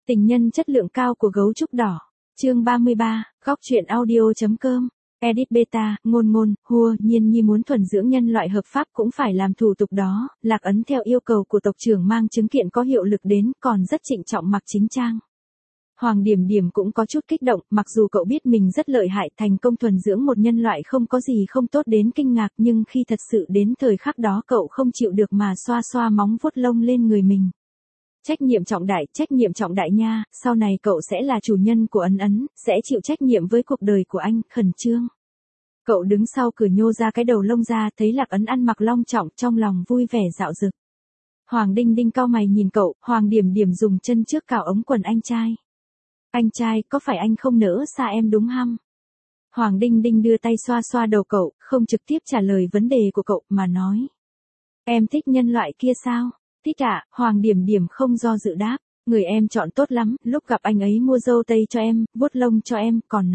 Tình nhân chất lượng cao của gấu trúc đỏ. Chương 33, góc truyện audio.com. Edit beta, ngôn, hua, Nhiên Nhi muốn thuần dưỡng nhân loại hợp pháp cũng phải làm thủ tục đó, Lạc Ấn theo yêu cầu của tộc trưởng mang chứng kiện có hiệu lực đến, còn rất trịnh trọng mặc chính trang. Hoàng Điểm Điểm cũng có chút kích động, mặc dù cậu biết mình rất lợi hại, thành công thuần dưỡng một nhân loại không có gì không tốt đến kinh ngạc, nhưng khi thật sự đến thời khắc đó cậu không chịu được mà xoa xoa móng vuốt lông lên người mình. Trách nhiệm trọng đại nha, sau này cậu sẽ là chủ nhân của Ấn, sẽ chịu trách nhiệm với cuộc đời của anh, khẩn trương. Cậu đứng sau cửa nhô ra cái đầu lông ra, thấy Lạc Ấn ăn mặc long trọng, trong lòng vui vẻ dạo dực. Hoàng Đinh Đinh cau mày nhìn cậu, Hoàng Điểm Điểm dùng chân trước cào ống quần anh trai. Anh trai, có phải anh không nỡ xa em đúng hăm? Hoàng Đinh Đinh đưa tay xoa xoa đầu cậu, không trực tiếp trả lời vấn đề của cậu, mà nói. Em thích nhân loại kia sao? Thích ạ, Hoàng Điểm Điểm không do dự đáp, người em chọn tốt lắm, lúc gặp anh ấy mua dâu tây cho em, vuốt lông cho em, còn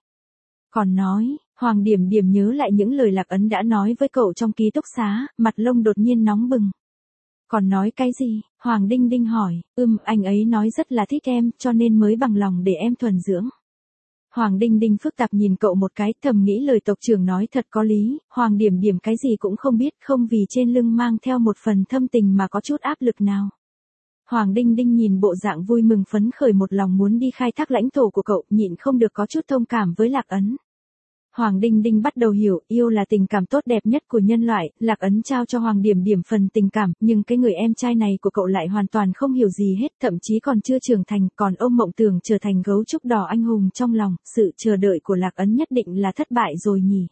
nói, Hoàng Điểm Điểm nhớ lại những lời Lạc Ấn đã nói với cậu trong ký túc xá, mặt lông đột nhiên nóng bừng. Còn nói cái gì? Hoàng Đinh Đinh hỏi, anh ấy nói rất là thích em, cho nên mới bằng lòng để em thuần dưỡng. Hoàng Đinh Đinh phức tạp nhìn cậu một cái, thầm nghĩ lời tộc trưởng nói thật có lý, Hoàng Điểm Điểm cái gì cũng không biết, không vì trên lưng mang theo một phần thâm tình mà có chút áp lực nào. Hoàng Đinh Đinh nhìn bộ dạng vui mừng phấn khởi một lòng muốn đi khai thác lãnh thổ của cậu, nhịn không được có chút thông cảm với Lạc Ấn. Hoàng Đinh Đinh bắt đầu hiểu, yêu là tình cảm tốt đẹp nhất của nhân loại, Lạc Ấn trao cho Hoàng Điểm Điểm phần tình cảm, nhưng cái người em trai này của cậu lại hoàn toàn không hiểu gì hết, thậm chí còn chưa trưởng thành, còn ôm mộng tưởng trở thành gấu trúc đỏ anh hùng trong lòng, sự chờ đợi của Lạc Ấn nhất định là thất bại rồi nhỉ.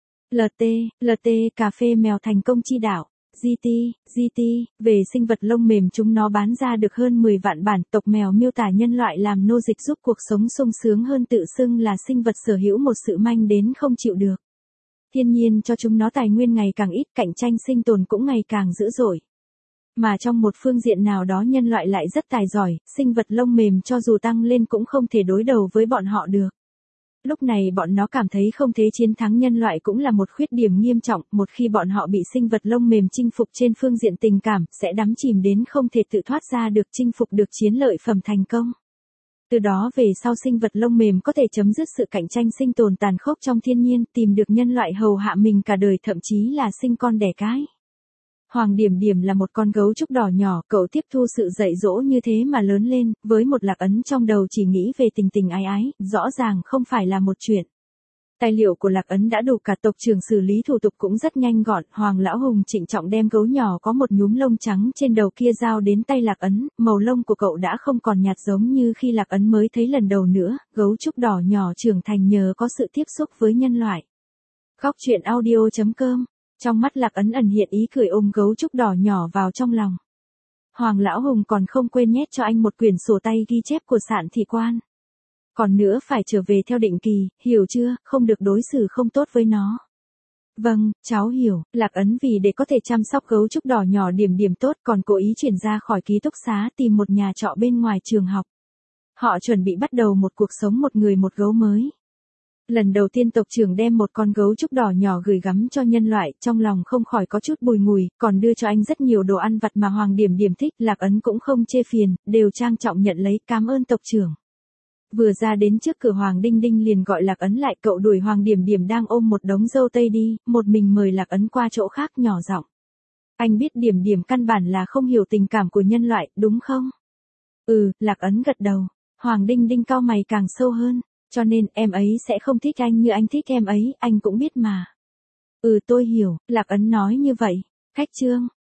LT, cà phê mèo thành công chi đạo. GT, về sinh vật lông mềm chúng nó bán ra được hơn 10 vạn bản, tộc mèo miêu tả nhân loại làm nô dịch giúp cuộc sống sung sướng hơn, tự xưng là sinh vật sở hữu một sự manh đến không chịu được. Thiên nhiên cho chúng nó tài nguyên ngày càng ít, cạnh tranh sinh tồn cũng ngày càng dữ dội. Mà trong một phương diện nào đó nhân loại lại rất tài giỏi, sinh vật lông mềm cho dù tăng lên cũng không thể đối đầu với bọn họ được. Lúc này bọn nó cảm thấy không thể chiến thắng nhân loại cũng là một khuyết điểm nghiêm trọng, một khi bọn họ bị sinh vật lông mềm chinh phục trên phương diện tình cảm, sẽ đắm chìm đến không thể tự thoát ra được, chinh phục được chiến lợi phẩm thành công. Từ đó về sau sinh vật lông mềm có thể chấm dứt sự cạnh tranh sinh tồn tàn khốc trong thiên nhiên, tìm được nhân loại hầu hạ mình cả đời, thậm chí là sinh con đẻ cái. Hoàng Điểm Điểm là một con gấu trúc đỏ nhỏ, cậu tiếp thu sự dạy dỗ như thế mà lớn lên, với một Lạc Ấn trong đầu chỉ nghĩ về tình tình ái ái, rõ ràng không phải là một chuyện. Tài liệu của Lạc Ấn đã đủ, cả tộc trưởng xử lý thủ tục cũng rất nhanh gọn, Hoàng Lão Hùng trịnh trọng đem gấu nhỏ có một nhúm lông trắng trên đầu kia giao đến tay Lạc Ấn, màu lông của cậu đã không còn nhạt giống như khi Lạc Ấn mới thấy lần đầu nữa, gấu trúc đỏ nhỏ trưởng thành nhờ có sự tiếp xúc với nhân loại. Góc truyện audio.com. Trong mắt Lạc Ấn ẩn hiện ý cười, ôm gấu trúc đỏ nhỏ vào trong lòng. Hoàng Lão Hùng còn không quên nhét cho anh một quyển sổ tay ghi chép của Sạn Thị Quan. Còn nữa phải trở về theo định kỳ, hiểu chưa, không được đối xử không tốt với nó. Vâng, cháu hiểu. Lạc Ấn vì để có thể chăm sóc gấu trúc đỏ nhỏ Điểm Điểm tốt còn cố ý chuyển ra khỏi ký túc xá tìm một nhà trọ bên ngoài trường học. Họ chuẩn bị bắt đầu một cuộc sống một người một gấu mới. Lần đầu tiên tộc trưởng đem một con gấu trúc đỏ nhỏ gửi gắm cho nhân loại, trong lòng không khỏi có chút bùi ngùi, còn đưa cho anh rất nhiều đồ ăn vặt mà Hoàng Điểm Điểm thích, Lạc Ấn cũng không chê phiền, đều trang trọng nhận lấy, cảm ơn tộc trưởng. Vừa ra đến trước cửa, Hoàng Đinh Đinh liền gọi Lạc Ấn lại, cậu đuổi Hoàng Điểm Điểm đang ôm một đống dâu tây đi, một mình mời Lạc Ấn qua chỗ khác, nhỏ giọng. Anh biết Điểm Điểm căn bản là không hiểu tình cảm của nhân loại, đúng không? Lạc Ấn gật đầu. Hoàng Đinh Đinh cau mày càng sâu hơn. Cho nên em ấy sẽ không thích anh như anh thích em ấy, anh cũng biết mà. Tôi hiểu, Lạc Ấn nói như vậy. Khách trương,